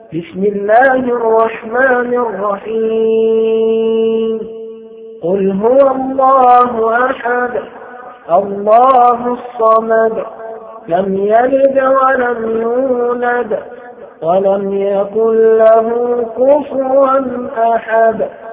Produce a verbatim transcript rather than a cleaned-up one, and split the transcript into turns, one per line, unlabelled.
بسم الله الرحمن الرحيم قل هو الله أحد الله الصمد لم يلد ولم يولد ولم يكن له كفوا أحد